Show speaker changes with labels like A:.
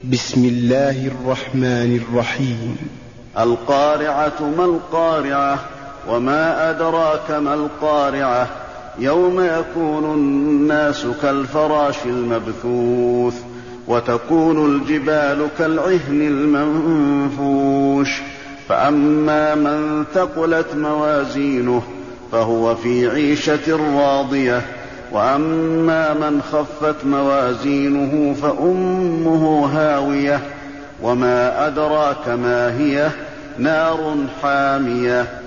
A: بسم الله الرحمن الرحيم.
B: القارعة ما القارعة وما أدراك ما القارعة يوم يكون الناس كالفراش المبثوث وتكون الجبال كالعهن المنفوش فأما من ثقلت موازينه فهو في عيشة راضية وأما من خفت موازينه فأمه هاوية وما أدراك ما هي نار حامية